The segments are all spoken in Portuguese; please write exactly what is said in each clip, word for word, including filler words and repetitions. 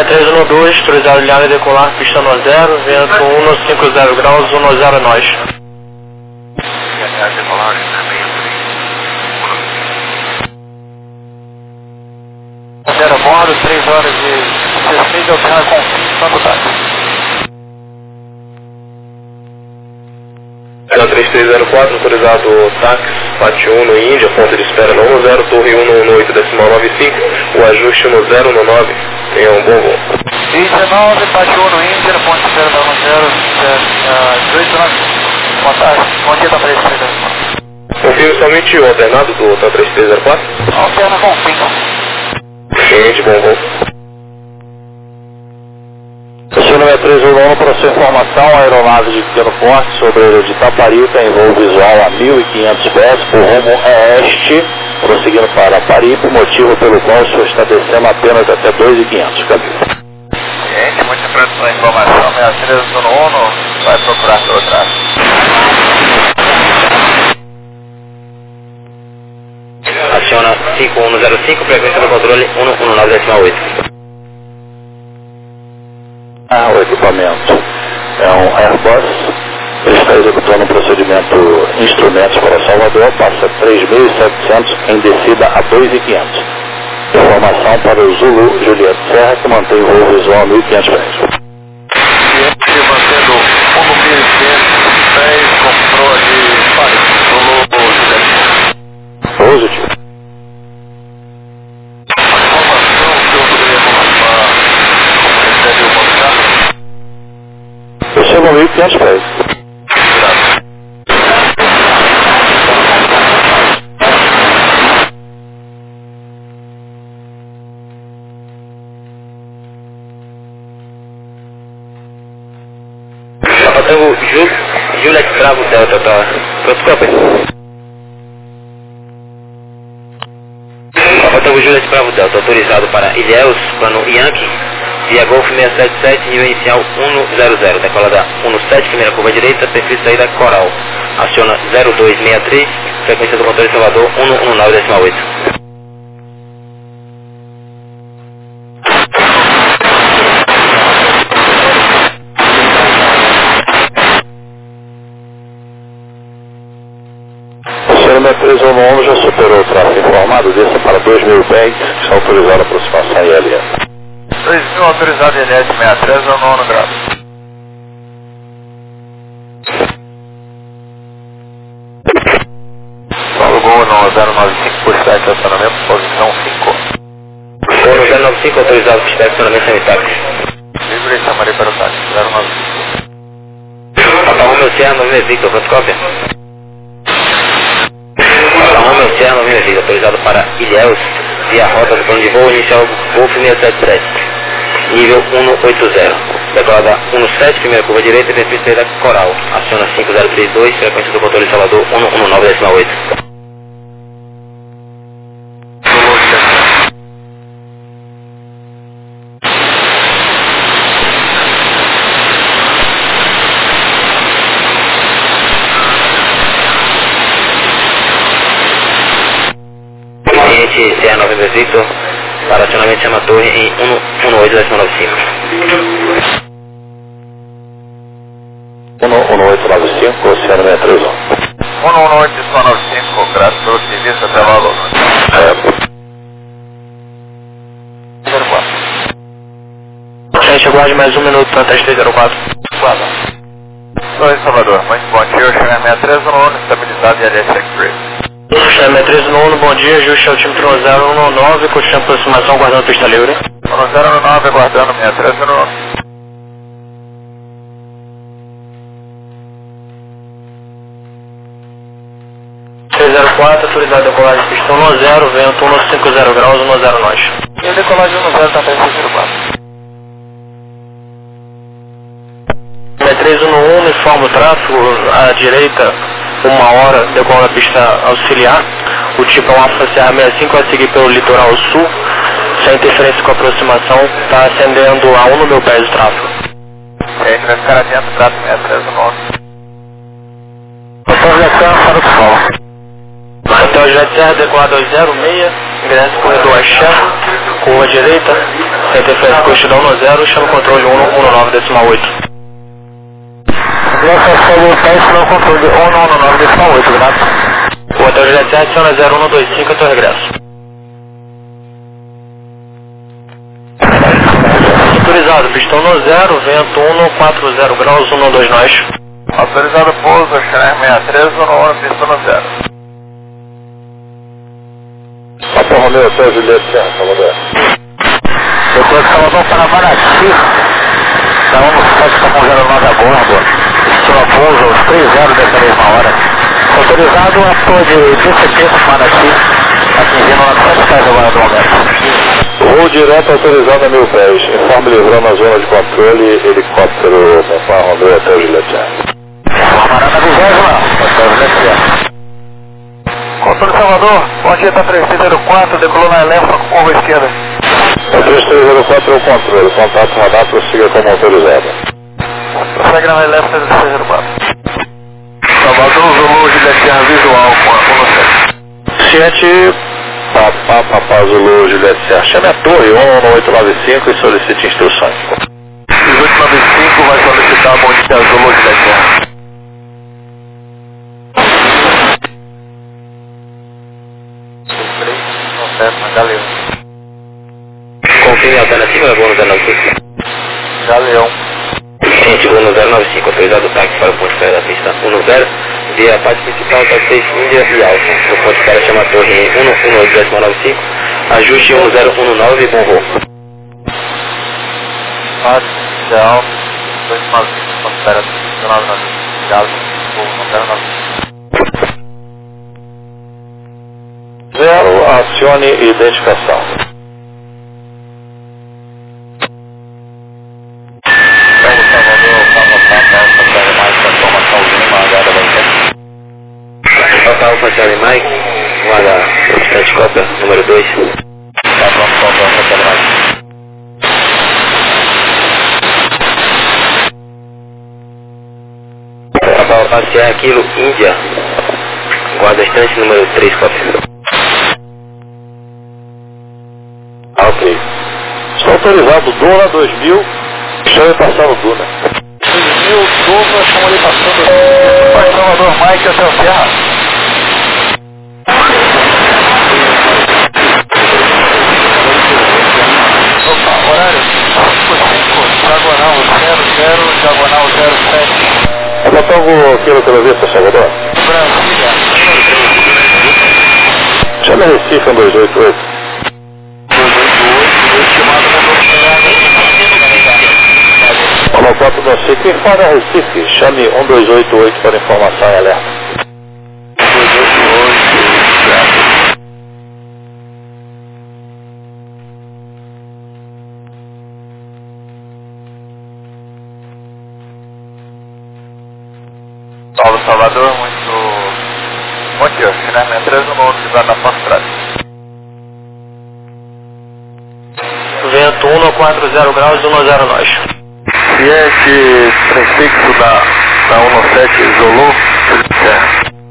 três um dois, autorizado linear e decolar, pista no zero, vento cento e cinquenta graus, um zero é nós. Zero bordo, três horas e dezesseis, eu tenho com quanto tá? três três zero quatro, autorizado táxi, pátio um no Índia, ponto de espera no um zero, torre um no oito decimal nove cinco, o ajuste no zero no nove, tenha um bom voo. dezenove, pátio um no Índia, ponto de espera no um zero, dezoito nove, boa tarde, bom dia da três três zero quatro. Confirme somente o alternado do hotel três três zero quatro? Alterna com cinco. Gente, bom voo. Esse número três um um, para sua informação, a aeronave de pequeno porte sobre a ilha de Taparica em voo visual a mil e quinhentos pés por rumo oeste, prosseguindo para Paripe, motivo pelo qual o senhor está descendo apenas até dois mil e quinhentos. Gente, muito importante sua informação, seis três um um, vai procurar pelo tráfego. Aciona cinco um zero cinco, frequência do controle um um nove decimal oito. Ah, o equipamento é um Airbus, ele está executando um procedimento instrumentos para Salvador, passa três mil e setecentos em descida a dois mil e quinhentos. Informação para o Zulu Juliette Serra, que mantém o voo visual a mil e quinhentos pés. Juliette mantendo um mil e quinhentos pés, comprou de Paris, Zulu Juliette. Positivo. Eu chego a mil e quinhentos pés. Hotel Juliette Bravo Delta, tá? Protocópio. Hotel Juliette Bravo Delta, autorizado para Ilhéus, plano Yankee, via Golf seiscentos e setenta e sete, nível inicial um zero zero, decolada um sete, primeira curva direita, perfil de saída Coral. Aciona zero dois seis três, frequência do controle Salvador um um nove decimal oito. três um um já superou o tráfego informado, desça para dois mil pés, está autorizada a aproximação I L S. dois mil autorizado I L S sessenta e três, ou nono grau. Paulo Gol no zero nove cinco, por sete, estacionamento, posição cinco. Gol no zero nove cinco, autorizado para estacionamento sem táxi. Livre, chamarei para o táxi, zero nove cinco. Papa Romeo Sierra, nove Victor, protocópio. Romeo Sierra, nove Victor, autorizado para Ilhéus, via rota do plano de voo inicial Golf seiscentos e setenta e sete, nível um oito zero, decolada um sete, primeira curva direita, perfil de saída Coral, aciona cinco zero três dois, frequência do controle Salvador um um nove decimal oito. Cliente Sierra nove Victor, para acionamento chama torre em um um oito decimal nove cinco. um um oito nove cinco, Oceano seiscentos e trinta e um. um um oito decimal nove cinco, graças pelo serviço, até logo. É. Gente, aguarde mais um minuto para teste zero quatro. Claro. Oi, Salvador, muito bom dia, eu chamo seiscentos e três, um um, estabilizado e L S X-Ray. seiscentos e três um, bom dia, ajuste ao time zero um nove, continua a aproximação, guardando pista livre. zero um nove, aguardando seiscentos e três um um. três zero quatro, autorizado a decolagem pista um zero, vento cento e cinquenta graus, um zero nós. E a decolagem um zero está três zero quatro. três um um, informa o tráfego, à direita, uma hora, decola a pista auxiliar. O tipo é um Alfa Serra sessenta e cinco, vai seguir pelo litoral sul, sem interferência com a aproximação, está ascendendo a um no meu pé de tráfego. A gente vai ficar atento, trato seiscentos e três um um. Hotel Juliette Serra, para o sol. Hotel Juliette Serra, decolar dois zero seis. Ingresse corredor axé, curva direita, interferência coxidão um zero, chama o controle um um nove decimal oito. Ingresse falou teste no controle um um nove decimal oito, graças. O hotel Juliette adiciona zero um dois cinco até o regresso. Autorizado, pistão no zero, vento um quatro zero graus, um dois nós. Autorizado pouso, Xener sessenta e três, um um, pistão no zero. Papa Romeo, Hotel Juliette, Serra, Salvador. Depois de Salvador para Maraty, da um sete está com zero nove a bordo, estima pouso aos três zero dessa mesma hora. Autorizado a torre de D C P para Maraty, atingindo novecentos pés agora do momento. Voo direto autorizado a mil pés. Informe livrando a zona de controle, helicóptero Papa Romeo, Hotel Juliette, Serra. Parada vigésima, Hotel Juliette, Serra. Controle Salvador, bom dia, tá três três zero quatro, decolou na Elefa com curva esquerda. O três três zero quatro é o controle, contato radar, prossiga como autorizado. Prossegue na Elefa três três zero quatro. Salvador, Zulu, Juliette, Serra, visual com a sete, Papa, Papa Zulu, Juliette, Serra. Chame a torre um oito nove cinco e solicite instruções. dezoito nove cinco vai solicitar a bom dia, Zulu, Juliette, Serra. Galeão. Confirme a alternativa, voo no zero nove cinco. Galeão. Gente, voo no zero nove cinco, autorizado o táxi para o ponto de espera da pista um zero, via a parte principal, taxi Índia e Alfa. No ponto de espera chama a torre um um oito decimal nove cinco, ajuste um zero um nove, bom voo. Parte inicial, dois nove cinco, ponto de espera, nove nove cinco, Galo, voo no zero nove cinco. Zero, acione identificação. Paulo Salvador, Papa Papa, Alfa Charlie Mike, informação Lima, H W T. Papa Alfa Charlie Mike, guarda obstante cópia, número dois. Papa Papa, Alfa Charlie Mike. Papa Alfa Sierra Kilo, Índia, guarda estante número três, cópia. Ok. Está autorizado Duna dois mil, chame passar no Duna. dois mil, Duna, chama ali passando. Papa Salvador, Mike, até o Serra. Opa, horário cinco cinco, diagonal zero zero, diagonal zero sete. É Botafogo, quilo Televista, Salvador. Brasília. Chame Recife um dois oito oito. Falou quatro não sei quem fala Recife, chame um dois oito oito para informação e alerta. dois oito oito, Paulo Salvador, muito bom dia, Xener três no outro lugar da Porta Trás. Vento um quatro zero graus, um zero nós. Fiat prefixo da, da um sete Zulu, Serra.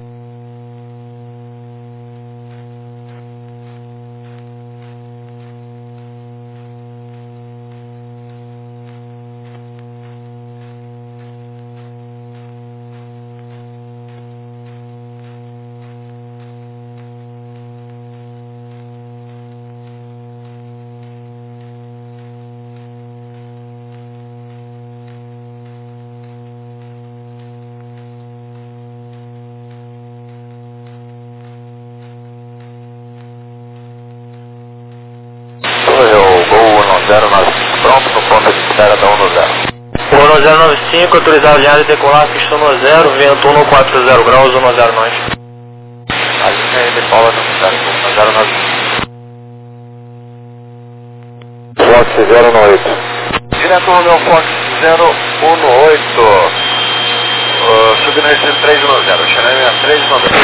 zero nove cinco, pronto no ponto de espera da um zero. Voo no zero nove cinco, autorizado alinhado e decolar, pista no zero, vento um quatro zero graus, um zero nós. A linha aí de Paula no zero nove cinco. Fox zero um oito. Direto ao meu Fox zero um oito. Uh, subindo esse três um zero, Xener três um zero.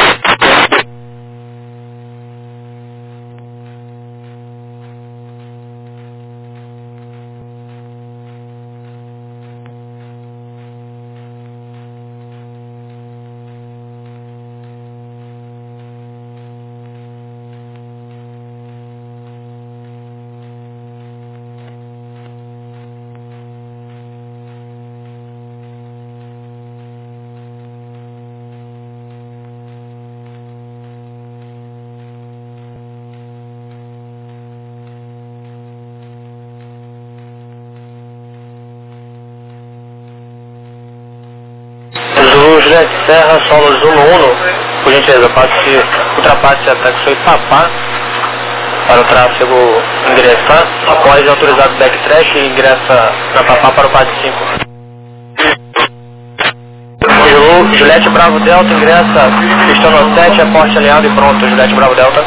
Juliette Serra, Solos um Uno, por gentileza, passe, ultrapasse a taxi Papá para o tráfego ingressar, após autorizado backtrack e ingressa na Papá para o passe cinco. Juliette Bravo Delta, ingressa, pistão sete, aporte alinhado e pronto, Juliette Bravo Delta.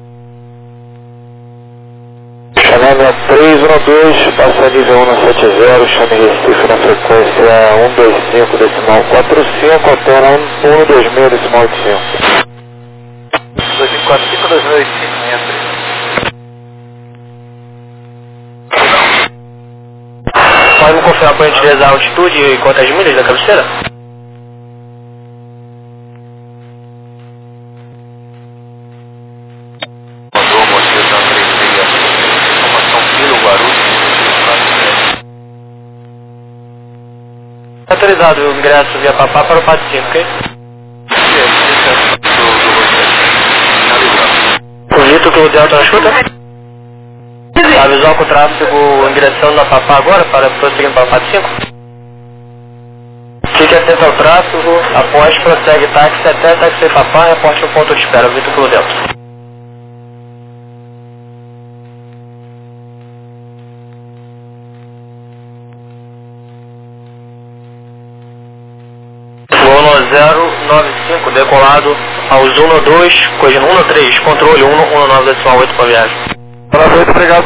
Chame três um dois, passa nível um sete zero, chame Recife na frequência um dois cinco, decimal quatro cinco, altera um dois seis, decimal oito cinco. dois cinco quatro cinco, dois dois cinco, entra. Pode me confirmar por gentileza a altitude e quantas milhas da cabeceira? Autorizado o ingresso via Papá para o passe cinco, ok? Cogito que o Delta não escuta? Avisou com o tráfego ingressando na Papá agora para prosseguir para o passe cinco? Fique atento ao tráfego, após prossegue táxi até táxi Papá e aporte no ponto de espera, Vitor pelo Delta. zero nove cinco, decolado aos um dois, corrigindo um três, controle um um nove decimal oito para viagem. Perfeito, obrigado.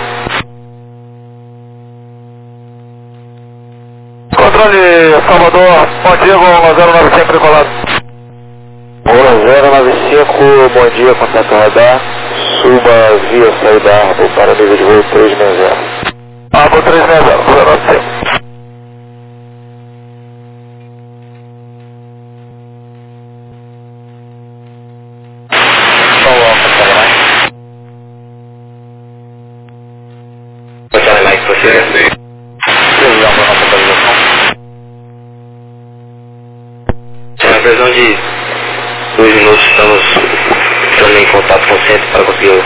Controle Salvador, bom dia, um zero nove cinco, decolado. um zero nove cinco, bom dia, contato radar, suba via saída Arbo para nível de voo três seis zero. Arbo três seis zero, zero nove cinco. Na previsão de dois minutos estamos entrando em contato com o centro para conseguir o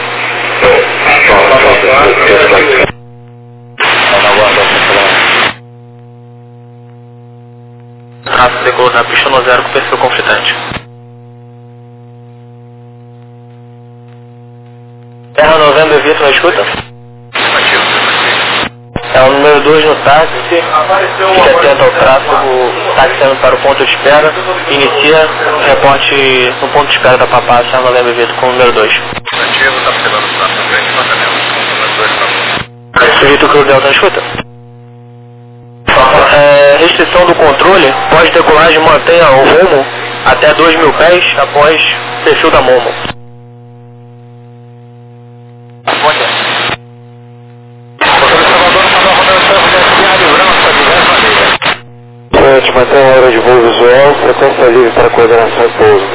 tráfego decolou na pista no zero com perfil conflitante. Terra Novembro Vitor, na escuta? É o número dois no táxi, fique atento ao tráfego, taxiando para o ponto de espera, inicia reporte no ponto de espera da Papá, Serra Novembro Vitor com o número dois. Vitor que o Delta escuta? É, restrição do controle, pós-decolagem mantenha o rumo até dois mil pés após perfil da Momo. Mantém a hora de voo visual, frequência livre para coordenação e pouso.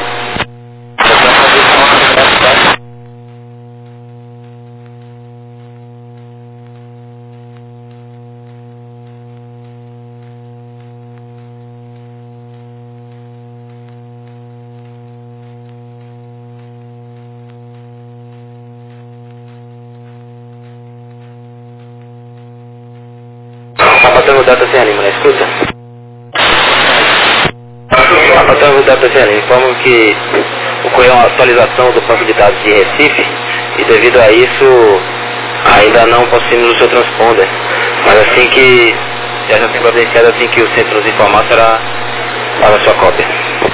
Apatando data sem anima, escuta? Apatando o data sem anima, informam que ocorreu uma atualização do banco de dados de Recife e devido a isso ainda não possuímos o seu transponder, mas assim que já já tem providenciado, assim que o centro nos informar, será para a sua cópia.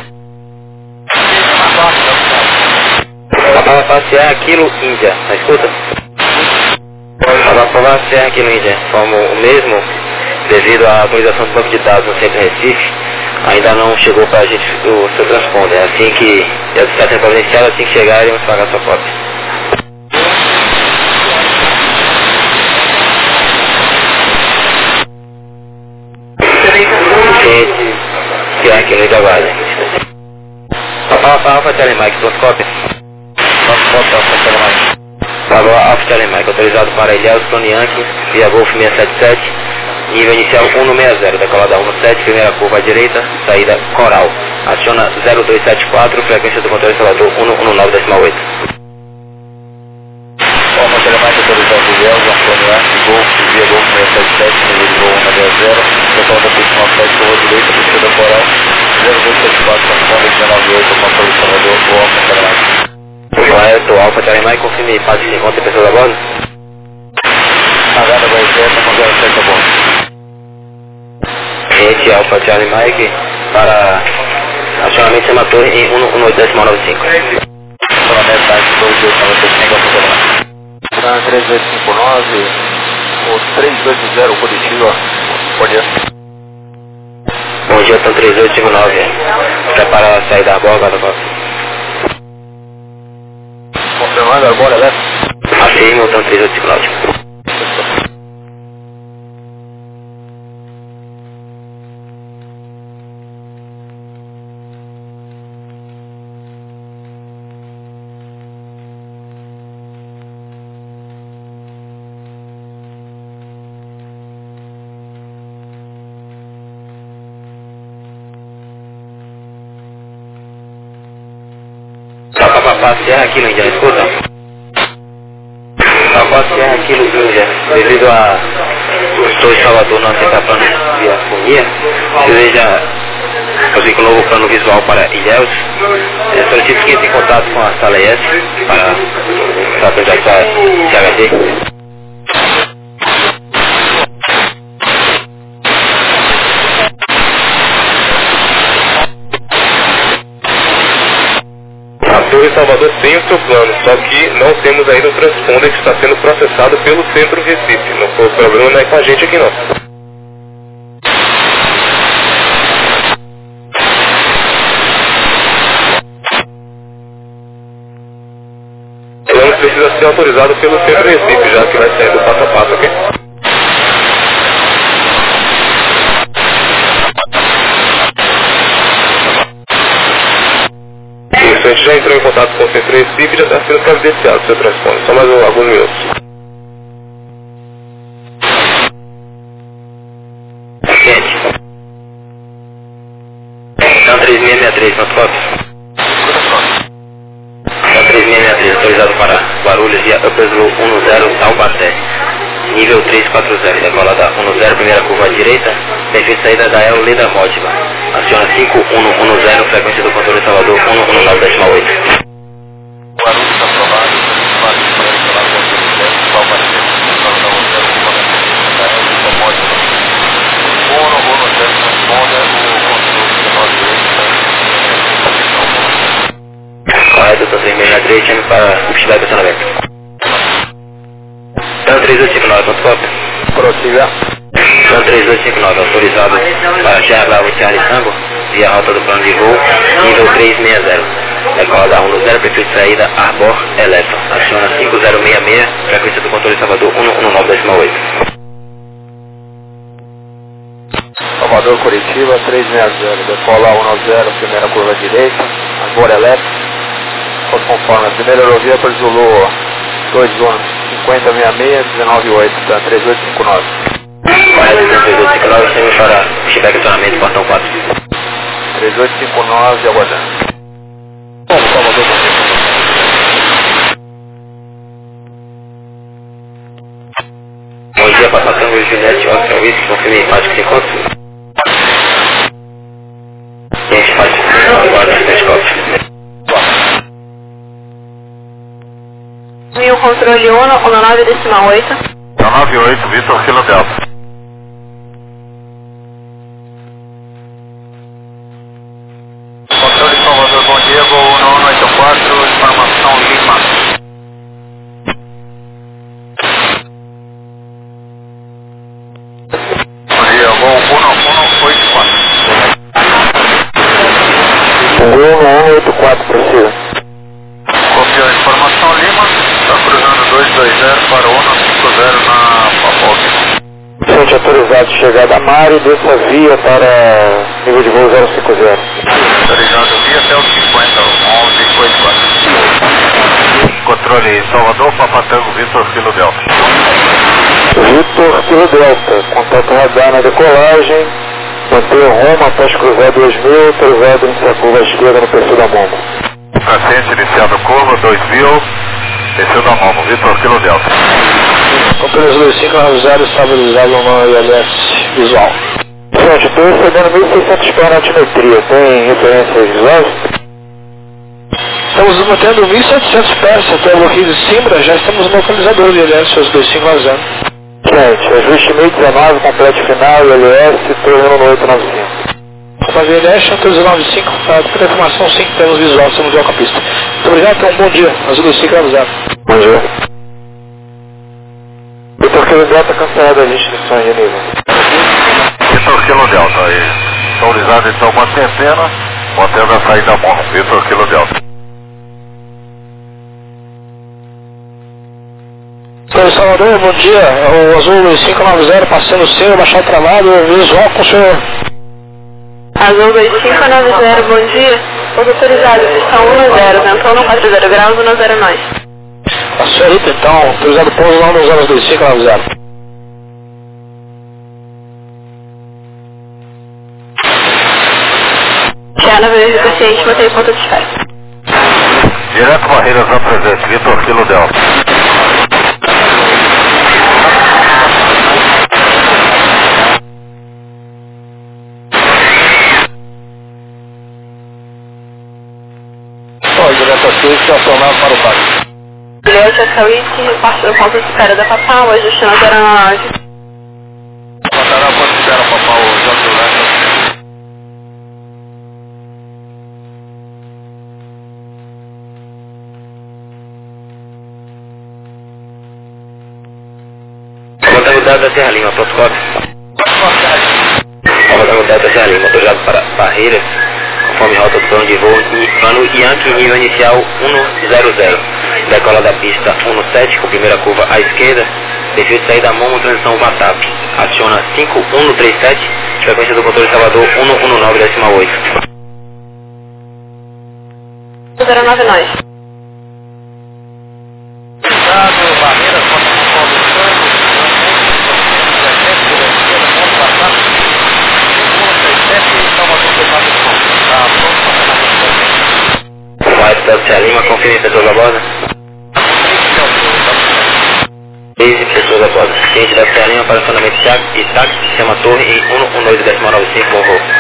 Para passear Kilo Índia, na escuta? Para passear Kilo Índia, como o mesmo, devido à atualização do banco de dados no centro Recife, ainda não chegou para a gente o seu transponder. Assim que já está sendo providenciado, assim que chegar, iremos pagar a sua cópia. Gente, que é aqui no Itaguaia. Papai, Alfa, Alfa, Telemike, duas cópias. Duas cópias, Alfa, Telemike. Papai, Alfa, Telemike, autorizado para Ilhéus, Tony Yankee, via Golf seiscentos e setenta e sete, nível inicial um um seis zero, decolada um sete, primeira curva à direita, saída Coral. Aciona zero dois sete quatro, frequência do controle Salvador um um nove decimal oito. Alfa, Telemike, autorizado Ilhéus, Tony Yankee, Golf, via Golf seis sete, nível de voo um nove zero, decola da pista nove sete, curva direita, pista da Coral, zero dois sete quatro, transponder dezenove oito, controle Salvador, o Alfa Charlie. Correto, Alfa Charlie Mike, confirme fase de encontro e pessoas a bordo. Nagada vai certa, com zero sete a bordo. Cliente Alfa Charlie Mike para acionamento de semator em um um oito nove cinco. Acionamento táxi dois oito nove cinco. Tran três oito cinco nove, o três oito zero Curitiba, bom dia. Bom dia, Tran três oito cinco nove, prepara a saída da borda, da borda. Confirmando agora, né? Afirma o Tran três oito cinco nove. Papapá, Serra Kilo Índia, escuta? Papapá, Serra Kilo Índia, devido a os dois Salvador não aceitar plano via fonia, deseja conseguir um novo plano visual para Ilhéus, é, solicito que entre em contato com a sala E S para saber já C H D. A Torre Salvador tem o seu plano, só que não temos ainda o transponder que está sendo processado pelo Centro Recife. Não foi o problema, não é com a gente aqui não. O plano precisa ser autorizado pelo Centro Recife, já que vai sair do passo a passo, ok? Isso, a gente já entrou em contato com o Centro Recife e já está sendo providenciado o seu transponder. Só mais alguns minutos. Gente. Então três seis seis três, quanto copy? Então três seis seis três, autorizado para Guarulhos via Upperslow dez Taubaté. Nível trezentos e quarenta, decola da dez, primeira curva à direita, perfil de saída da El Leda Módiva. Aciona cinco um um zero, frequência do controle Salvador um um nove oito. Guarulhos está aprovado, fase de projeto lá com o projeto, Taubaté, da Hotel, da El Leda Módiva. um um zero, transponder, o controle dezenove oito. Correto, então três seis seis três, chame para substituir o estacionamento. Então três oito cinco nove, quanto copy? Prossiga. Então três oito cinco nove, autorizado para Serra Bravo Charlie Tango, via rota do plano de voo, nível trezentos e sessenta. Decola da dez, perfil de saída Arbor Eletro. Aciona cinco zero seis seis, frequência do controle Salvador um um nove oito. Salvador Curitiba trezentos e sessenta, decola um nove zero, primeira curva à direita, Arbor Eletro. Conforme, primeira aerovia para Zulu dois um cinquenta sessenta e seis, dezenove oito, tá? três oito cinco nove. Correto, então três oito cinco nove, chame para substituir o estacionamento, portão quatro. três oito cinco nove, aguardando. Bom, Salvador. Bom dia, Papatango Juliette, Oscar Whisky, confirme fático de encontro. Gente, fático de encontro, agora nas telescópios. Mil controle um, nove decimal oito. nove oito, Vitor Kilo Delta. Controle Salvador, bom dia, voo um um oito quatro, informação Lima. Bom dia, voo um um oito quatro. um um oito quatro, precisa. Copiou a informação Lima, está cruzando dois dois zero para um cinco zero na Papoca. Gente autorizado, chegada a Mari, desça via para nível de voo zero cinco zero. Autorizado via até o cinquenta, onze oito quatro. Controle Salvador, Papatango, Vitor Kilo Delta. Vitor Kilo Delta, contato radar na decolagem, manter rumo após cruzar dois mil, autorizado iniciar a curva à esquerda no perfil da Momo. Paciente iniciado curva, dois mil, perfil da Momo, Vitor Kilo Delta. Controle dois cinco nove zero estabilizado no I L S visual. Gente, estou recebendo mil e seiscentos pés na altimetria, tem referências visuais? Estamos mantendo mil e setecentos pés até o bloqueio de Simbra, já estamos no localizador do I L S dois cinco nove zero. Gente, ajuste mil e dezenove, completo final, I L S, torre um oito nove cinco. Completo I L S, Chantal dois nove cinco, para informação sim, temos visual, estamos de alcapista. Muito obrigado, então, bom dia, Azul dois cinco nove zero. Bom dia. Vitor Kilo Delta cancelado as inscrições de nível. Vitor Kilo Delta aí. Autorizado então uma centena, mantendo a saída bom. Vitor Kilo Delta. Então, Salvador, bom dia. O Azul dois cinco nove zero passando o seu, baixar travado, visual com o senhor. Azul dois cinco nove zero, bom dia. Os autorizados estão um zero, ventou no quatro zero graus, um zero nós. A senhorita, então, autorizado pouso lá nos anos dois cinco nove zero. Já na vez do paciente, mantém ponto de espera. Direto Barreiras a presente, Vitor Kilo Delta. Ó, direto aqui, estacionado para o parque. Juliette Acauíte, parte do ponto de espera da Papau, ajustando zero nove. Mandará ponto de espera, Papau, J Leste. Comandante Delta Serra Lima, protocolo. Comandante Delta Serra Lima, autorizado para Barreiras, conforme rota do plano de voo, plano Yankee nível inicial um zero zero. Decola da pista um sete com primeira curva à esquerda, perfil de saída Momo, transição Vatap. Aciona cinco um três sete, frequência do controle Salvador um um nove décima oito. zero nove nós. Cuidado, Barreiras, passa por conduções. White Delta Serra Lima, confirme pessoas a bordo. Base pessoas a bordo. Cliente Delta Serra Lima para acionamento e táxi, sistema torre em um um dois décima nove cinco, bom voo.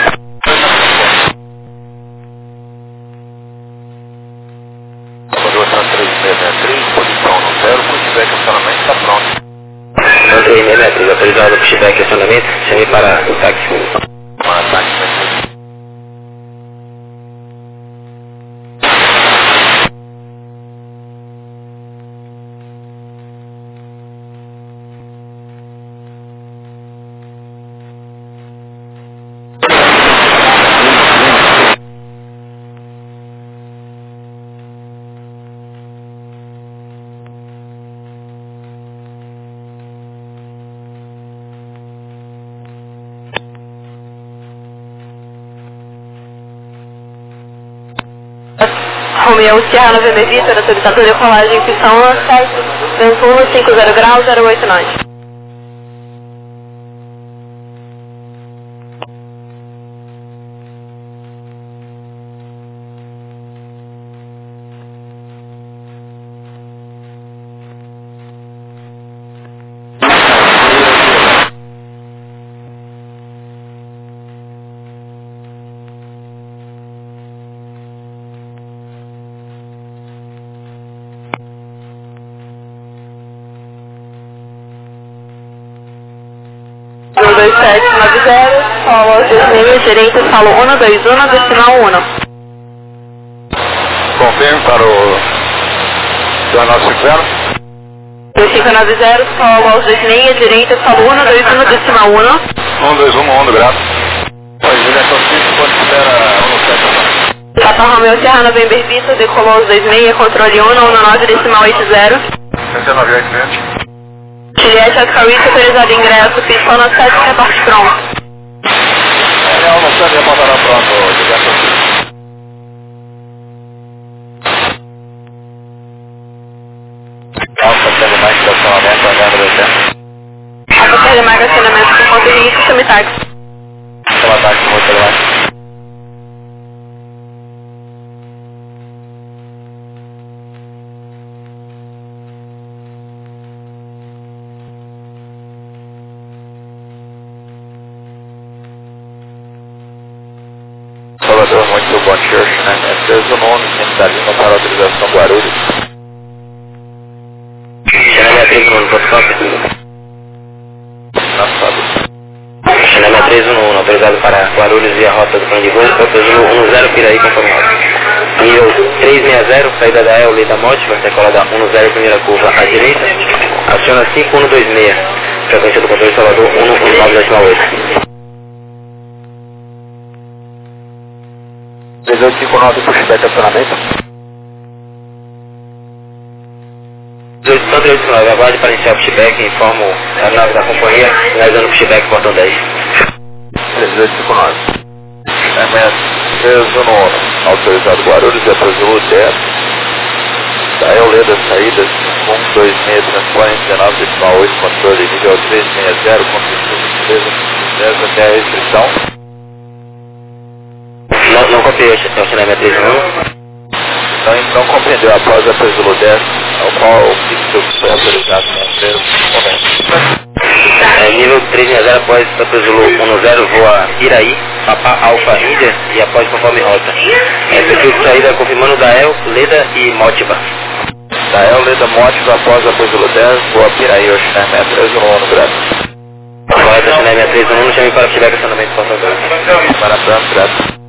Posição no zero, pushback acionamento está pronto. Então três mil metros, autorizado o pushback acionamento, chame para o táxi. Uma táxi. Romeu Sierra November Vitor, autorizado de decolagem, pista um sete, vento um cinco zero graus, zero oito nós. um dois sete nove zero, solo dois direita, solo um dois um, decimal um. Confirme para o Jornal cinco zero. dois cinco nove zero, solo dois seis, direita, solo um dois um, decimal um. um dois um, um, grato. Pois, direção cinco, quando espera um sete. Papa Romeu Sierra November Vitor, decolou dois seis, controle um, um nove, decimal oito zero. cento e nove oito, cliente. Juliette Acauíte, autorizado ingresso, pista um sete, reporte pronto. Real no centro, reportará pronto, direção cinco. Alfa, tendo mais estacionamento, agora do tempo. Alfa, perde mais acionamento por conta de risco, chame táxi. Chama táxi no motor lá. seu bom dia, né? três um nove, centro da Lima para autorização Guarulhos. China três um nove, protocolo. China três um nove, autorizado para Guarulhos via rota do plano de voo, Porto um zero Piraí, conforme rota. Nível trezentos e sessenta, saída da E L, da Mótica, decola da um zero, primeira curva à direita, aciona cinco um dois seis, frequência do controle de Salvador um um nove oito. três oito cinco nove, pushback acionamento. três oito cinco nove, aguarde para iniciar o pushback, informo a nave da companhia, realizando o pushback portão dez. três oito cinco nove. três um nove, autorizado Guarulhos, depois do dez. Da E L da saída um dois seis, transporte dezenove, decimal oito, controle nível trezentos e sessenta, controle dez até a restrição. Não, não copiei o sinamento três um nove. Não, não compreendeu após a Presulo dez, ao qual o pixel foi autorizado na empresa. É, nível trezentos e sessenta após a Presulo um zero, voa Iraí, Papa Alfa Índia e após conforme rota. É, perfil de saída confirmando da E L, Leda e Mótiba. Da E L, Leda, Mótiba após a Presulo dez, voa Piraí, Oxinamé três um um, graças. Correto, Oxinamé três um um, chame para pushback acionamento portão dez. Para a Pram, graças.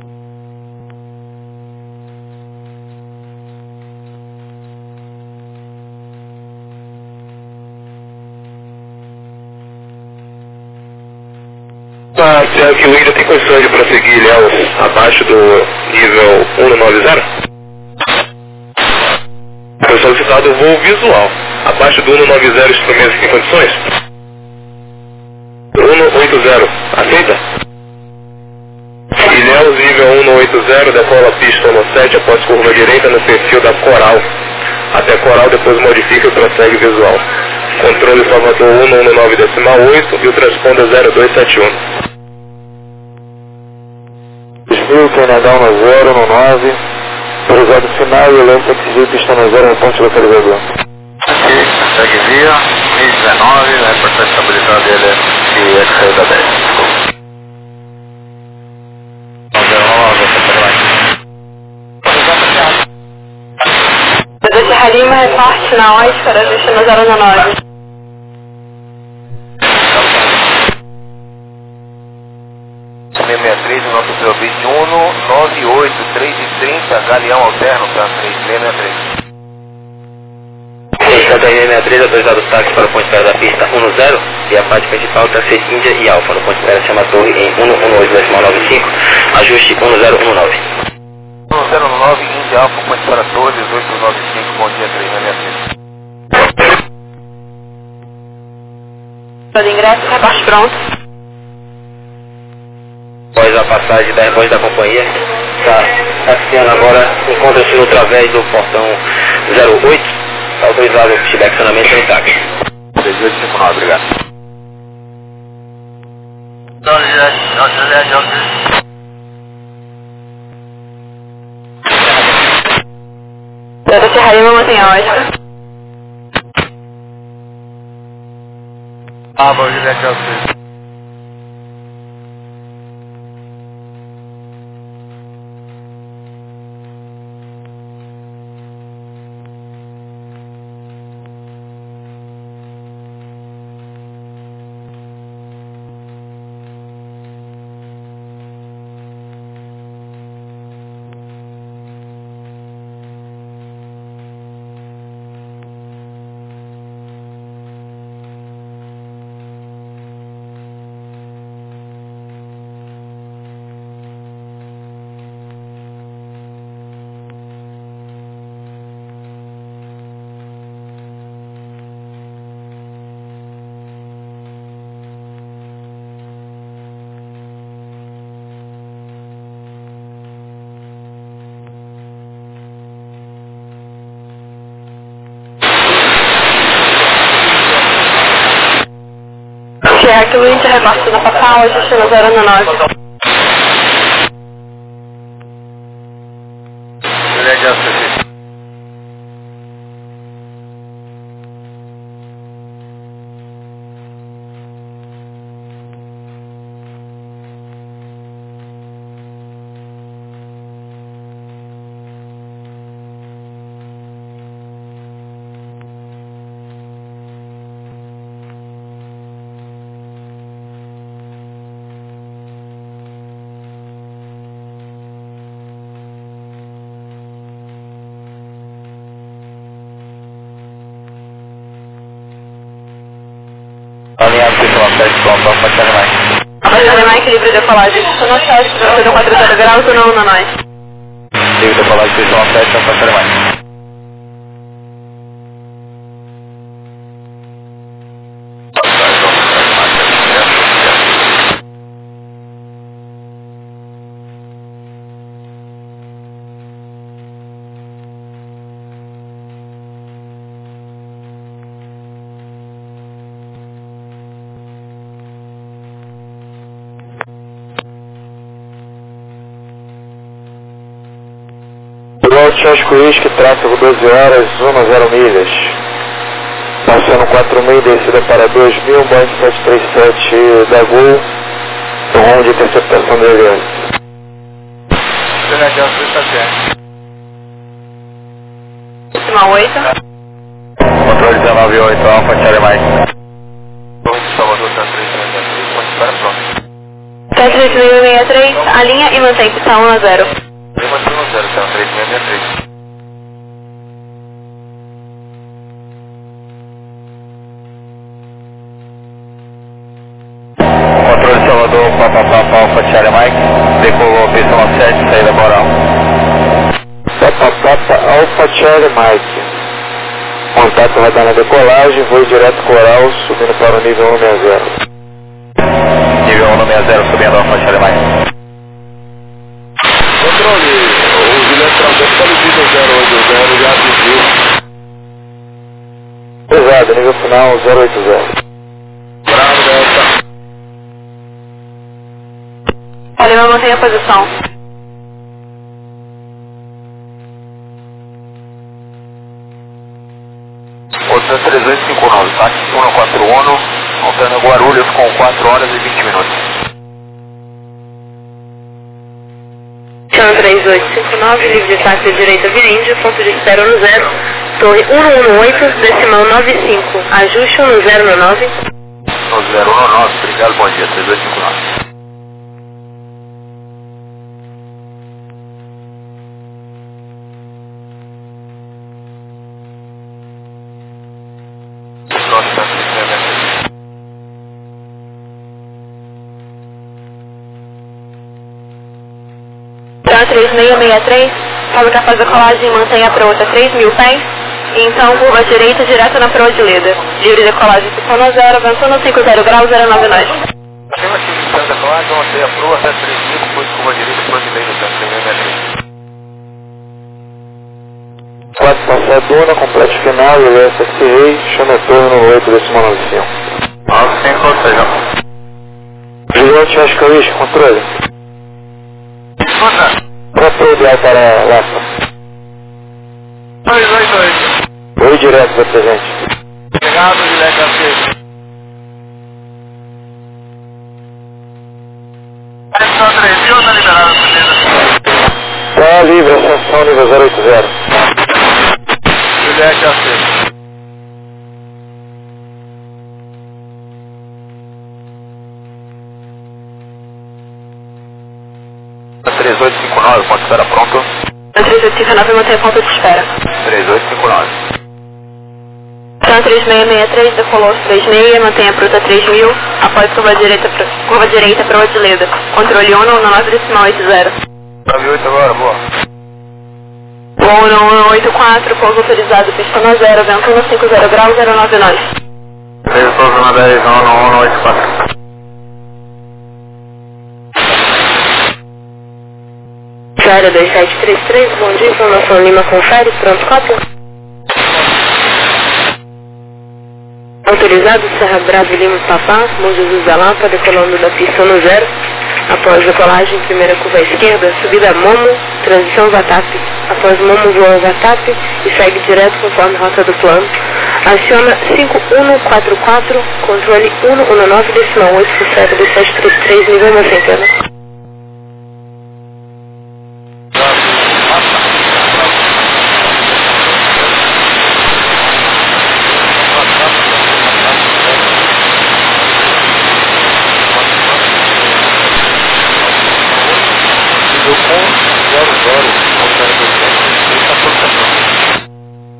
Ah, será que o Índia tem condições de prosseguir Ilhéus abaixo do nível um nove zero? Foi solicitado o voo visual. Abaixo do um nove zero, instrumentos tem condições? um oito zero, aceita? Ilhéus nível um oito zero, decola pista no sete após curva direita no perfil da Coral. Até Coral, depois modifica e prossegue visual. Controle Salvador um um nove decimal oito e o transponder zero dois sete um. Desvio, Canadão no zero, no nove, autorizado final e o lance exigir pista no zero no ponto de localizador. Aqui, segue via, mil e dezenove, a reportagem estabilizada dele é de saída dez. Desde Halima, reporte na oito para destino zero nove. seis seis três, o nosso serviço um nove oito, três e trinta, Galeão alterno para três seis seis três. Santa Sessenta e três, autorizado o táxi para o ponto de espera da pista um zero e a parte principal está ser Índia e Alfa, no ponto de espera chama Torre em um um oito decimal nove cinco, ajuste um zero um nove. um zero um nove, Índia Alfa, ponto de espera Torre, dezoito nove cinco, bom dia, três seis seis três. Todo ingresso, reporte pronto. Após a passagem da voz da companhia, está taxiando agora, encontra-se no través do portão zero oito, está autorizado o pushback acionamento em táxi. três oito cinco nove, obrigado. Desde Halima, mantém a ótica. Ah, bom dia, tchau. Certo, o Índia reporte da Papa, hoje destino zero nove. sete, pronto, Alfa Charlie Mike. Alfa Charlie Mike, livre de decolagem, no sete, vencendo quatro zero graus, uno uno nove. Livre de decolagem, Pistão sete, Alfa Charlie Mike. Osasco Whisky, tráfego doze horas, zona zero milhas. Passando quatro mil, descida para dois mil, Boeing sete três sete da Gol, no rumo de interceptação do avião. Última oito. Controle dezenove oito, Alfa Charlie Mike. Torre de Salvador, tá três três três, pode espera pronto. sete três seis seis três, alinha e mantém pista um a zero. Lima um a zero, tá três seis seis três. Controle de Salvador, Papa Papa, Alfa Charlie Mike. Decolou, pista sete, saída moral. Papa Papa, Alfa Charlie Mike. Contato radar na decolagem, voo direto coral, subindo para o nível um seis zero. Nível um seis zero, subindo Alfa Charlie Mike. Controle, o Juliette Tramonto para o nível zero oito zero, já atingiu. Pesado, nível final zero oito zero. Bravo, Delta. Olha, mantém a posição. Oceano três oito cinco nove, táxi um quatro um, voltando a Guarulhos com quatro horas e vinte minutos. Oceano três oito cinco nove, livre de táxi direita Viríndio, ponto de espera um zero, torre um um oito, decimal nove cinco, ajuste um zero no nove. um zero um nove, obrigado, bom dia, três oito cinco nove. três seis seis três, fábrica faz a colagem e mantenha a proa a três mil pés, e então curva direita direto na proa de Leda. Livre de colagem, pistão no zero, vento no cinco zero graus, zero nove nove. Acima aqui de Santa Colagem, mantém a proa até três mil, depois curva direita, proa de Leda, três seis seis três. quatro passadona, complete final, I L S S Rei, chama torre no oito, decimal nove cinco. nove cinco, ou seja. Juliette Oscar Whisky, controle. Controle ideal para Lafa. dois dois dois. Oi direto da presente. Obrigado, Juliette Assis. Só três mil, tá liberado a primeira. Tá livre, ascensão nível zero oito zero. Juliette Assis. três oito cinco nove, ponto de espera pronto. três oito cinco nove, mantém ponto de espera. três oito cinco nove. Oceano três seis seis três, decolou três seis, mantém a fruta três mil, após curva direita, curva direita para o de Leda. Controle um no nove, decimal oito zero. nove oito agora, boa. Voo no um oito quatro, pouso autorizado, pista no zero, vento no cinco zero graus, zero nove nove. três pouso no dez, um no oito quatro. zero dois sete três três, bom dia, informação Lima confere, pronto, cópia. Autorizado, Serra Bravo Lima Papá, Bom Jesus da Lapa, decolando da pista no zero. Após decolagem, primeira curva à esquerda, subida Momo, transição Vatap. Após Momo, voa Vatap e segue direto conforme rota do plano. Aciona cinco um quatro quatro, controle um um nove, decimal oito, zero dois sete três três, nível uma centena.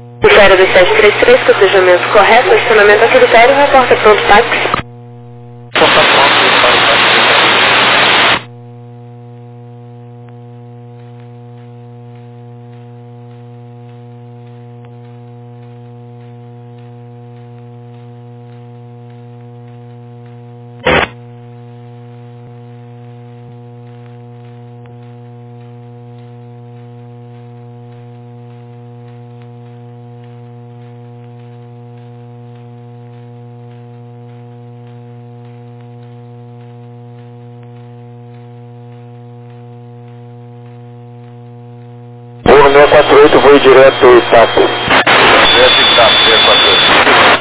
zero dois sete três três, cotejamento correto, estacionamento a critério, reporta pronto táxi. seis quatro oito, voo direto Itape. Direto Itape, seis quatro oito.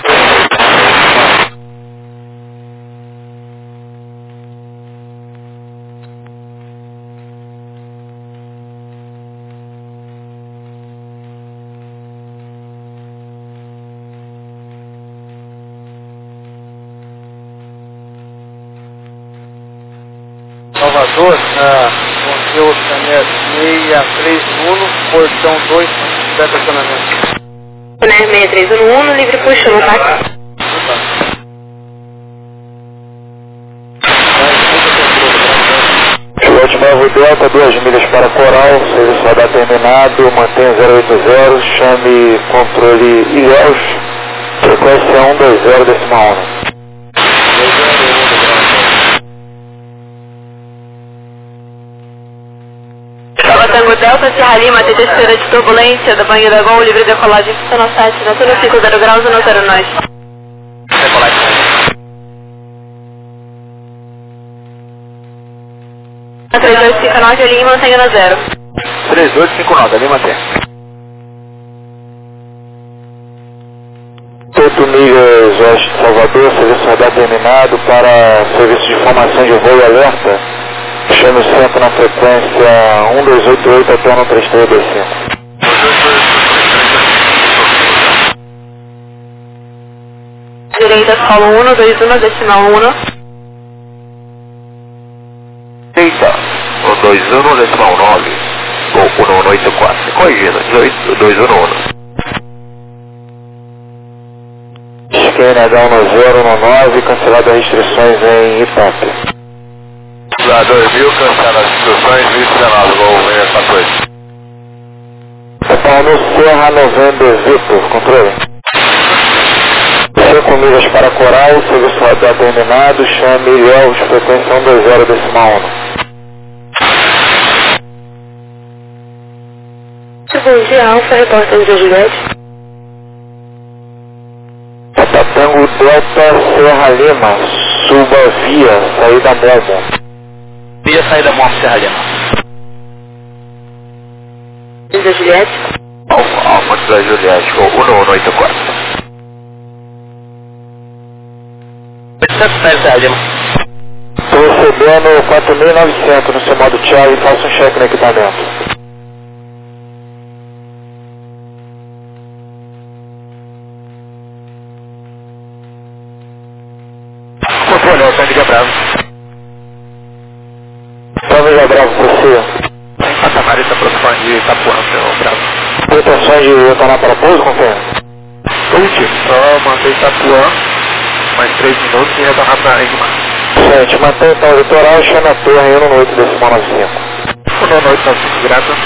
Salvador, na Monteiro Caminha seis três um, portão dois, estacionamento. Boné seis três um um, livre puxando, tá? Slot Novo Delta, duas milhas para Coral, serviço radar terminado, mantenha zero oito zero, chame controle Ilhéus, frequência um dois zero decimal um. Tango Delta, Serra Lima, T T esteira de turbulência, da Banha da Gol, livre decolagem, pista sete, natura cinco zero graus, não zero nós. Decolagem. três oito cinco nove, a linha mantenha na zero. três oito cinco nove, ali mantém. oito milhas oeste de Salvador, serviço radar terminado para serviço de informação de voo e alerta. Chame o centro na frequência um dois oito oito até no três três dois cinco. Direita, solo um dois um, decimal um. Eita, o dois um decimal nove, ou um um oito quatro, corrigindo, dois um um. Scan H um zero um nove, cancelado as restrições em Itape. Lá dois mil, cancela as instruções, mil dezenove, vou ver essa coisa. Total no Serra November Vitor, controle. cinco milhas para Coral, serviço radar terminado, chame Ilhéus, frequência um dois zero decimal um. Bom dia, Alfa, repórter de Juliette. Tatango Delta, Serra Lima, suba via, saída Momo. Via saída Morte Serra Lima. Da Juliette. Alfa, Alfa da Juliette, com um um oito quatro. oitocentos Serra Lima. Estou recebendo quatro mil e novecentos no seu modo Charlie, faça um cheque no equipamento. Controle, é o Sandy Bravo. Salve, Bravo, para você. Patamar está aproximando de Itapuã, seu Bravo. Intenções de retornar para pouso, companheiro? Positivo, só manter Itapuã, mais três minutos e retornar para Enigma. Gente, mantém então o litoral, chama a torre um oito decimal nove cinco. um oito nove cinco, graças.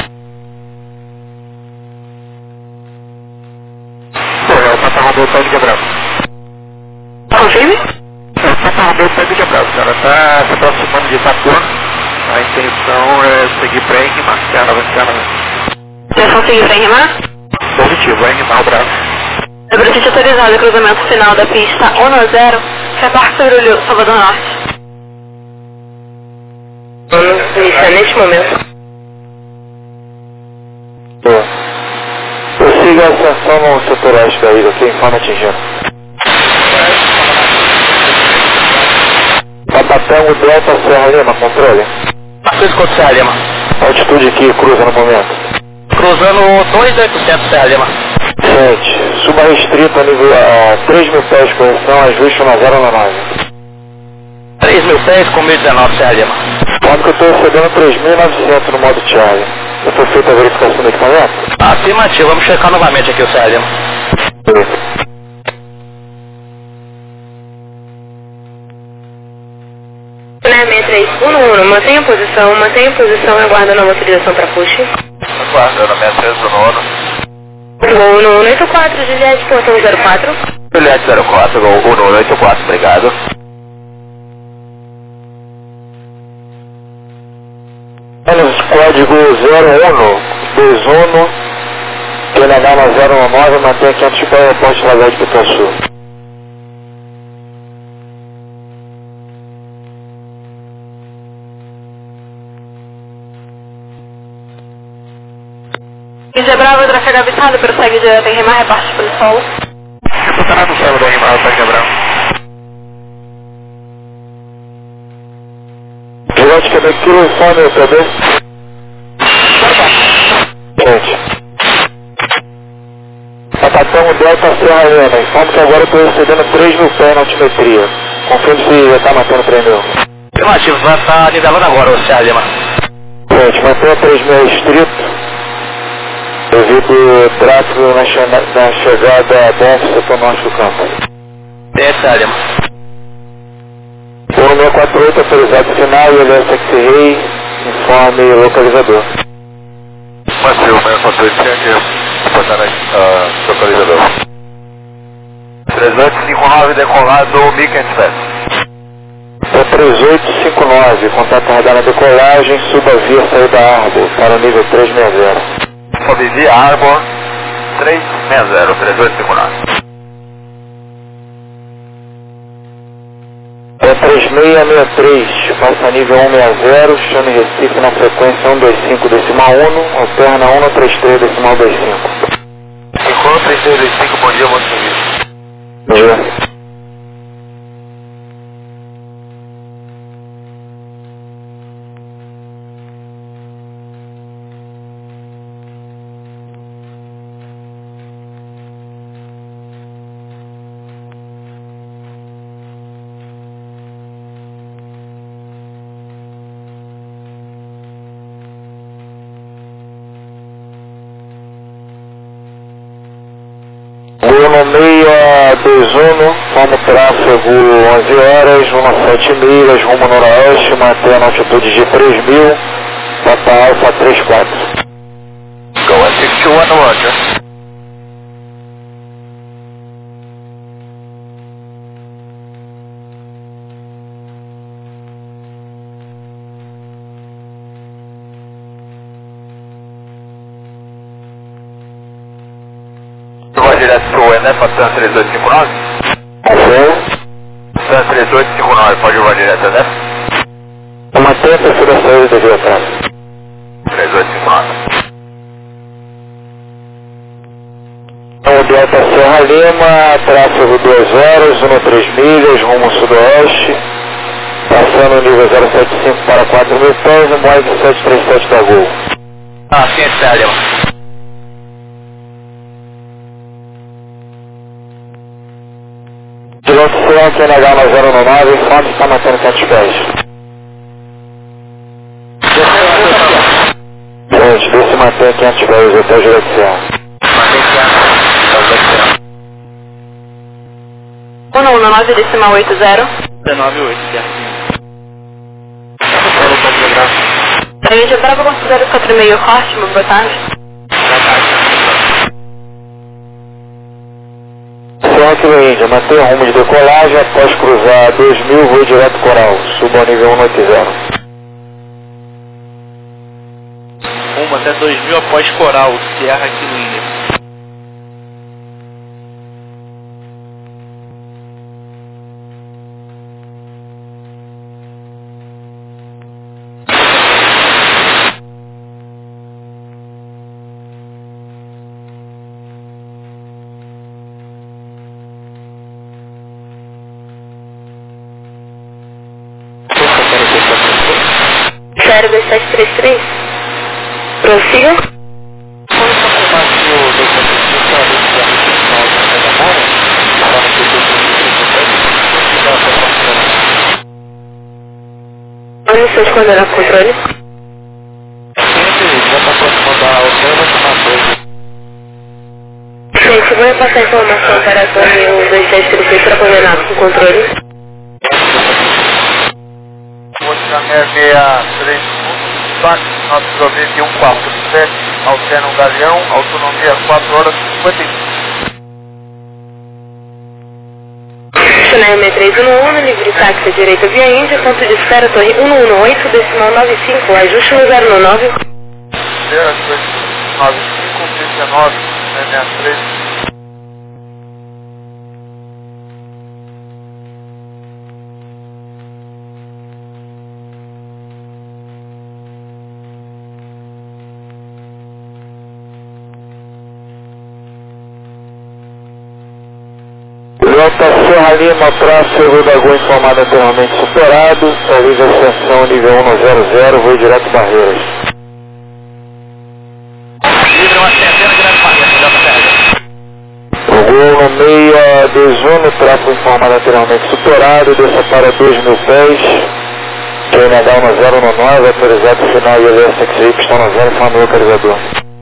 Pô, é o patamar do Sandy Bravo. Confirme? É o patamar do Sandy Bravo, cara. Está se aproximando de Itapuã. A intenção é seguir para Enigma, que é a nova escala. Intenção seguir para Enigma? Positivo, vai Enigma, o Bravo. Velocidade autorizada, cruzamento final da pista um zero, reparte sobre o Salvador Norte. Vamos iniciar neste momento. Boa. Prossiga a ascensão no setor oeste da ilha, ok? Informe atingindo. Tabatango Delta, Serra Lima, controle. Marcos contra Serra Lima. Altitude aqui, cruza no momento. Cruzando dois mil e oitocentos Serra Lima. Gente, suba restrito a nível a três mil pés de correção, ajuste um zero nove. três mil pés com mil e dezenove Serra Lima. Modo que eu estou recebendo três mil e novecentos no modo Charlie. Já foi feita a verificação do equipamento? Afirmativo, vamos checar novamente aqui o Serra Lima. três um um, mantenha a posição, mantenha a posição e aguarda a nova autorização para push. Aguardando a sessenta e três um um. Gol no oito quatro, Juliette, portão zero quatro. Juliette zero quatro, Gol no oito quatro, obrigado. Menos código zero um, dois um, T N H na zero um nove, mantenha quinhentos de pé, aeroporto de Lagoa de Pituaçu. Índia Brava, tráfego avistado, prossegue direto em Remar, reparte pelo solo. Reportará no céu da Remar, tá quebrando. Juliette, Quebec, Kilo, informe o P B. Gente. Atacamos Delta Serra Helena, informe que agora eu estou recebendo três mil pés na altimetria. Confirme se já está matando três mil. Afirmativo, vai estar nivelando agora, o Serra Lima. Gente, mantenha três mil restrito. Devido tráfego na, che na chegada bom setor norte do campo. Tem Serra Lima. um seis quatro oito, autorizado final, I L S X-Ray, informe localizador. Matheus, seis quatro oito, tem aqui, reportando uh, localizador. três oito cinco nove, decolado, Mica Express. É três oito cinco nove, contato radar na decolagem, suba via saída Arbor, para o nível três seis zero. Sobe via Arbor, três seis zero, três oito cinco nove. É três seis seis três, passa nível um seis zero, chame Recife na frequência um dois cinco decimal um, alterna um três três decimal vinte e cinco. um três três vinte e cinco, bom dia, bom serviço. Bom dia. Bruno seis dois um, como tráfego onze horas, uma sete milhas, rumo noroeste, mantendo a altitude de três mil, Papa Alfa três quatro. Go at six two one, Roger. Vai direto pro N F, Tan três oito cinco nove? Sim. Tan três oito cinco nove, pode voar direto N F? Mantenha a terceira saída devido ao tráfego. três oito cinco nove. O Delta Serra Lima, tráfego duas horas, um três milhas, rumo sudoeste, passando o nível zero sete cinco para quatro mil pés, no Boeing sete três sete da Gol. Ah, sim, Serra Lima. Piloto Serra, T N H na zero um nove, informe está matando quinhentos pés. Gente, vê se mantém quinhentos pés até o Juliette Serra. Mantém quinhentos. um um nove decimal oito zero. dezenove oito, certo. A Índia Brava considera quatro e meio corte, boa tarde. Serra Kilo Índia, mantenha o rumo de decolagem após cruzar dois mil, voo direto Coral, suba ao nível um oito zero. Rumo até dois mil após Coral, Serra Kilo Índia. zero dois sete três três. Prossiga. Olha o seu de coordenar pro controle. Gente, vou passar a informação para a torre um dois sete três seis para coordenar com o controle. seis seis três um, táxi nove quilômetros um quatro sete, alterna um Galeão, autonomia quatro horas e cinquenta e cinco. Chennai seis três um um, livre táxi à direita via Índia, ponto de espera torre um um oito, decimal nove cinco, ajuste no zero nove. zero dois nove cinco, dezenove, seis três. Delta Serra Lima, tráfego da Gol informado anteriormente superado, salve ascensão nível um zero zero, voo direto Barreiras. Livre uma centena direto Barreiras, Delta Serra. O Gol no meia desuno, tráfego informado anteriormente superado, desça para dois mil pés, Q N H um zero nove, autorizado final e L S X Y, pistão no zero, forma localizador.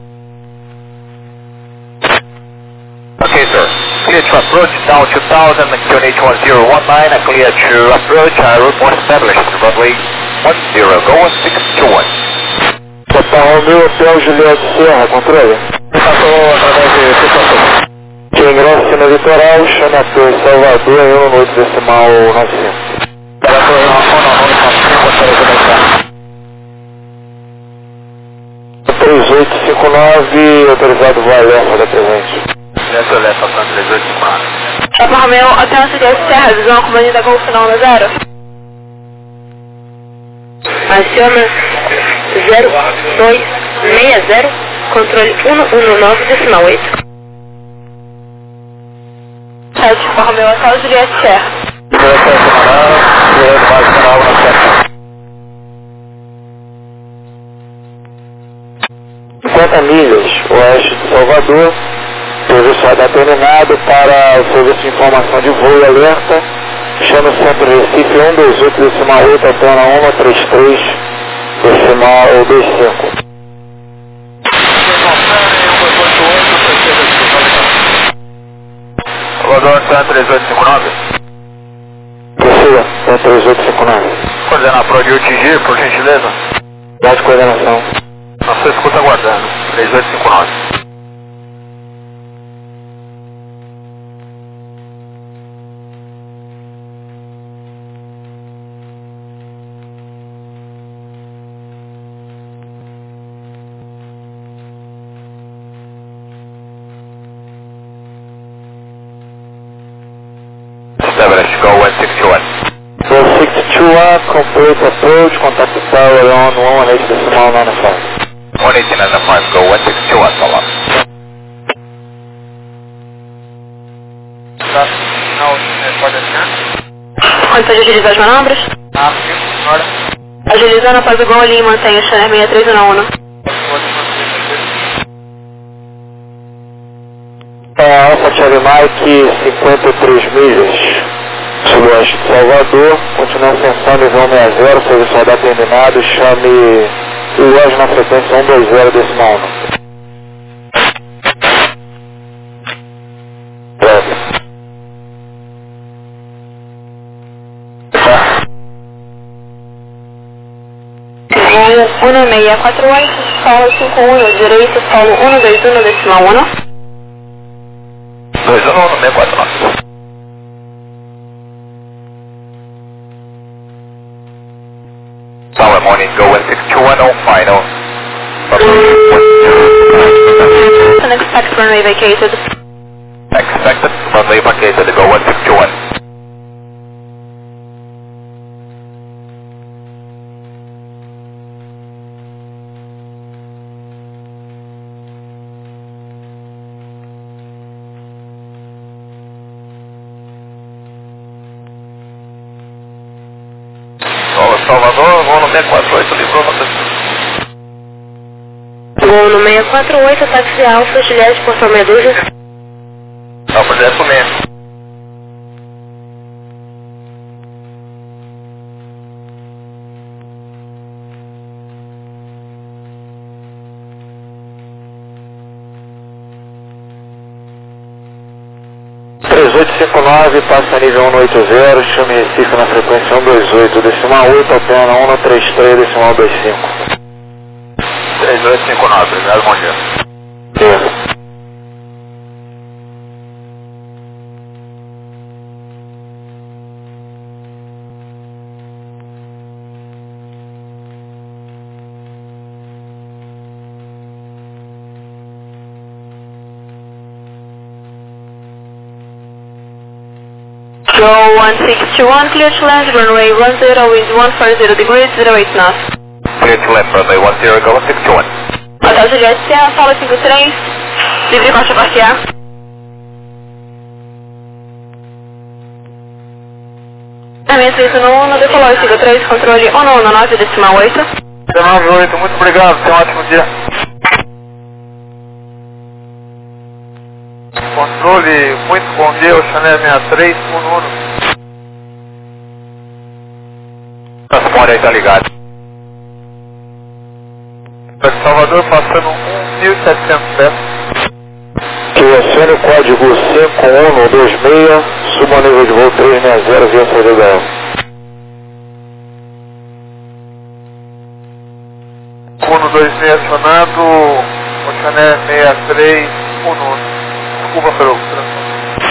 Okay, sir. Clear to approach down two thousand, Q N H one zero one nine, uh, clear to approach, uh, route more established, runway one zero, go one six two one. Total Romeo, Hotel Juliette Serra, controle? Passou através de situação. Que ingresse no litoral, chame a torre Salvador em um oito decimal nove cinco. Para a torre um nove cinco, gostaria de três oito cinco nove, autorizado voo alerta da presente. Direto Leste, passando três oito cinco nove. Papa Romeo, Hotel Juliette Serra, visão comandante da Gol final no zero. Aciona zero dois seis zero, controle um um nove, decimal oito. sete, Papa Romeo, Hotel Juliette Serra. Direto Semanal, direto base canal na sete. cinquenta milhas oeste de Salvador, serviço radar terminado para o serviço de informação de voo e alerta, chama o centro Recife um dois oito decimal oito, antena um três três decimal dois cinco. Salvador, antena três oito cinco nove. Prossiga, antena três oito cinco nove. Coordenar para o U T G, por gentileza. Base de coordenação. Nossa escuta aguardando, três oito cinco nove. Established, go one six two one. one six two one, complete approach, contact the tower on one eight decimal nine five. one eighteen nine five, go one six two one, so long. Tá, final, pode assinar? Condição de agilizar as manobras? Ah, sim, senhora. Agilizando após o Gol e mantém o Channel seis três um um. É, Alfa Charlie Mike, cinquenta e três milhas, sudoeste de Salvador, continua ascensão nível um seis zero, serviço radar terminado, chame Ilhéus na frequência um dois zero decimal um. Voo um seis quatro oito, solo cinco um, direito, solo um dois um decimal um. dois um um seis quatro nove. Tower morning, go one six two one oh final. Unexpected runway vacated. Expected runway vacated, go one six two one. Salvador, voo no seis quatro oito, livrou você. Voo no seis quatro oito, táxi Alfa, Juliette, Portão Medusa. Não, por exemplo mesmo. três oito cinco nove, passa nível um no oito zero, chame Recife na frequência um dois oito, decimal oito, altena um no três três, decimal dois cinco. três oito cinco nove, obrigado, bom dia. Isso. Show one six two one, clear to land, runway one zero, wind one four zero degrees, zero eight knots. Clear to land, runway one zero, go one six two one. Hotel Juliette Sierra, sala cinco três, livre costa parquear. Caminho seis um um, decolou cinco três, controle um um nove, decimal oito. nove oito, muito obrigado, tenha um ótimo dia. Controle, muito bom dia, o Chanel sessenta e três, um Nuno. Transponder aí, tá ligado. Salvador passando um mil e setecentos pés. Que acione o código cinco um dois seis, suba ao nível de voo três seis zero via saída da um dois seis acionado, o Chanel sessenta e três, um Nuno. Desculpa pelo transporte.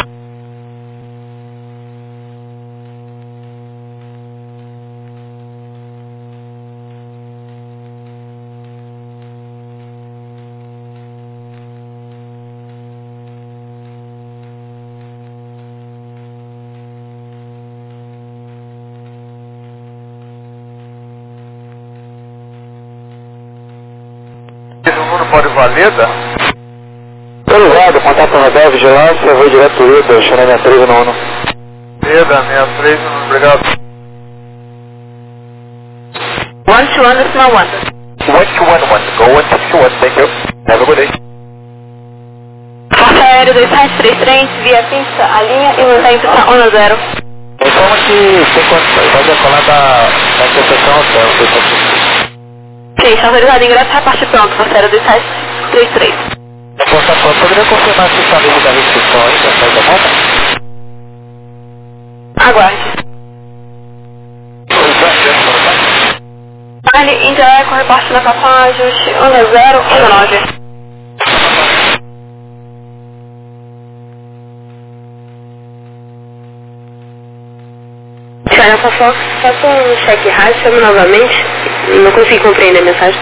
Esse número pode Valeda? Autorizado, contato na Radar, vigilância, vou direto do Ida, Chanel sessenta e três no ano. Ida, sessenta e três, obrigado. one two one, decimal one. one two one one, go one six two one, thank you. Have a good day. Força aérea dois sete três três, via pista, a linha e mantém pista um zero. Informa que tem condições, vai decolar da, da interseção hotel. Sim, está autorizado, ingresso, reparte pronto, Força aérea dois sete três três. Força Pronto, poderia confirmar se está livre da restrição aí, da saída da rota? Aguarde. Vale, Índia Eco, reparte na passagem, um zero um nove. China Fofox, faça um check rádio, chame novamente. Não consegui compreender a mensagem.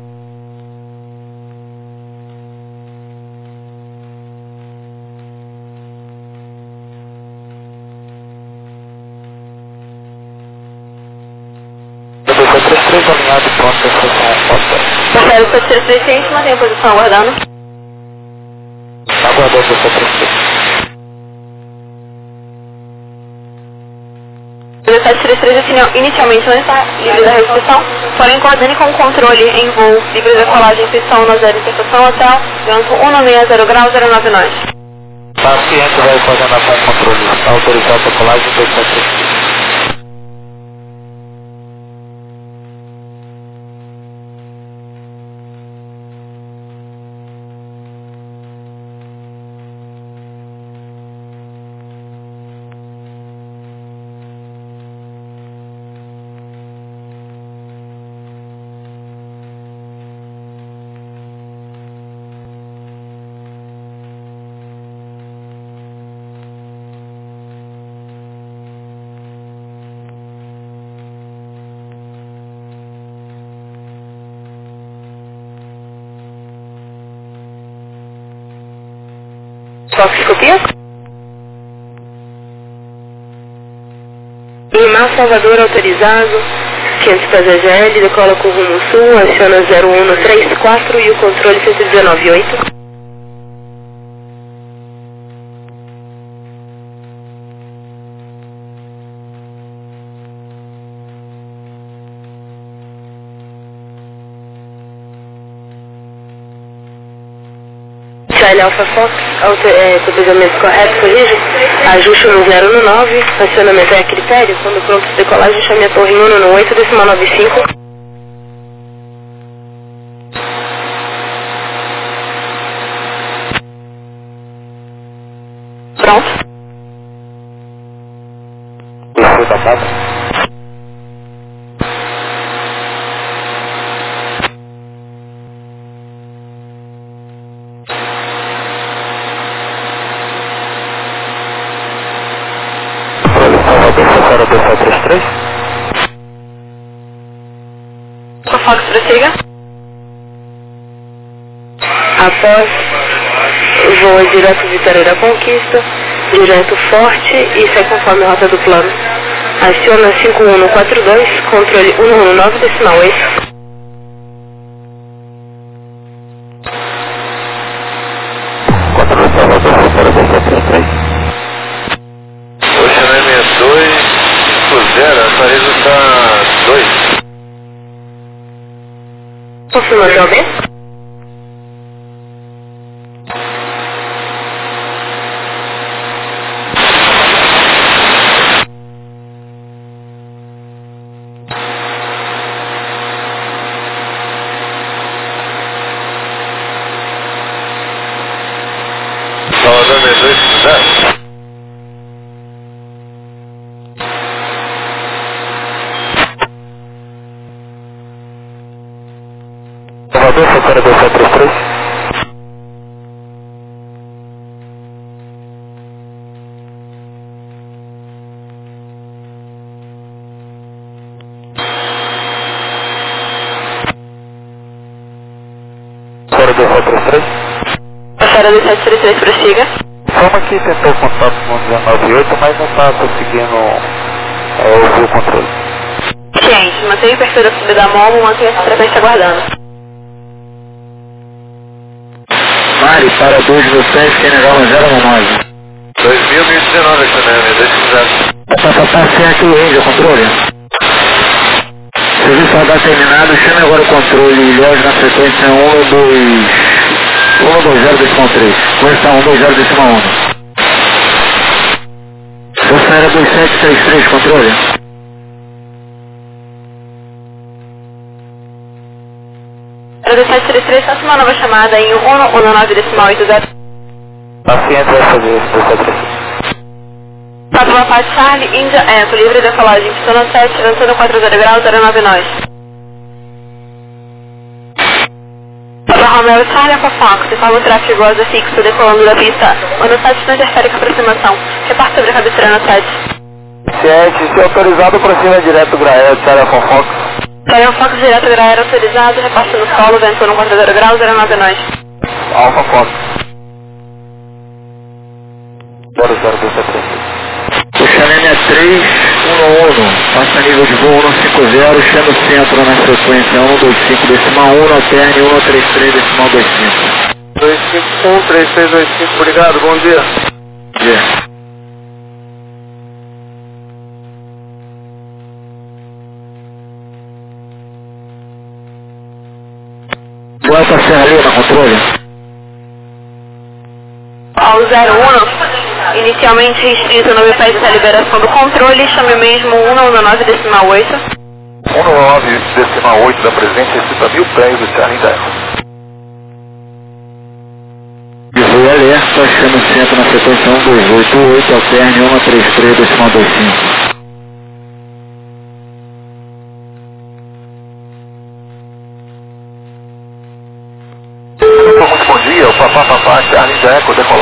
três três alinhado, pronto, estação Passaram para três três três, mantém a posição aguardando. Aguardando essa três três. sete três três inicialmente não está livre da restrição, porém coordene com o controle em voo livre da decolagem pistão na zero interseção hotel, vento um seis zero grau zero nove nós. Tá, o cliente vai fazendo ação de controle, autorizar a decolagem dois sete três. Toxicopia? Limar Salvador autorizado, quinhentos pés A G L, decola com rumo sul, aciona zero um três quatro e o controle cento e dezenove oito. Charlie Alpha Fox, é, cotejamento correto, corrige, ajuste no zero um nove, acionamento é a critério, quando pronto de decolagem, chame a torre um no oito, decimal nove cinco. Pronto. batata. zero dois sete três três. Fox, prossiga. Após o voo é direto Vitória da Conquista, direto Forte e segue conforme a rota do plano. Aciona cinco um um quatro dois, controle um um nove decimal oito. Controle Salvador, zero dois sete três três. Ocean M dois cinco zero, essa rede está dois. Confirma o B. Salvador M dois cinco zero. Salvador, zero dois sete três três. zero dois sete três três. zero dois sete três três, prossiga. Soma que tentou contato com o dezenove oito, mas não está conseguindo é, ouvir o controle. Ciente, mantenha o perfil da subida da Momo, mantenha essa frequência aguardando. Mari, para dois mil e sete, N H um zero um nove. dois mil e dezenove, Ocean M dois cinco zero. Tá, tá, tá certo o range, o controle. Serviço radar terminado, chame agora o controle Ilhéus na frequência um dois um dois zero decimal três. Conversa um dois zero decimal um. Você era dois sete seis três, controle. zero dois sete três três, faça uma nova chamada em um um nove decimal oito zero. Paciente vai fazer isso, dois sete três três. Pátula Paz Charlie, Índia Eco, livre de decolagem, pistona sete, lançando quatro zero graus, zero nove nós. Pátula Romeo Charlie, Alfa Fox, informa o tráfego goza fixo, decolando da pista. Ano sete não interfere com a aproximação. Reparte sobre a cabeceira no sete. Ciente, se autorizado, aproxima direto Grael, Charlie Alfa Fox. Charlie Fox, direto Grael autorizado, reparte no solo, vento no quatro zero graus, zero nove nós. Alfa Fox. zero zero dois sete três. Ocean M três um um, passa nível de voo um cinco zero, chama o centro na frequência um dois cinco decimal um, alterne um três três decimal dois cinco. dois cinco um três seis dois cinco, obrigado, bom dia. Bom dia. Delta Serra Lima, controle. Ao zero um, inicialmente restrito no website da liberação do controle, chame mesmo um nove decimal oito. um nove decimal oito da presidente recita mil pés do Charlie Delta. E voo alerta, chama o centro na frequência um dois oito oito, alterne um três três decimal dois cinco. Muito bom dia, o Papá Papá Charlie Eco decolado.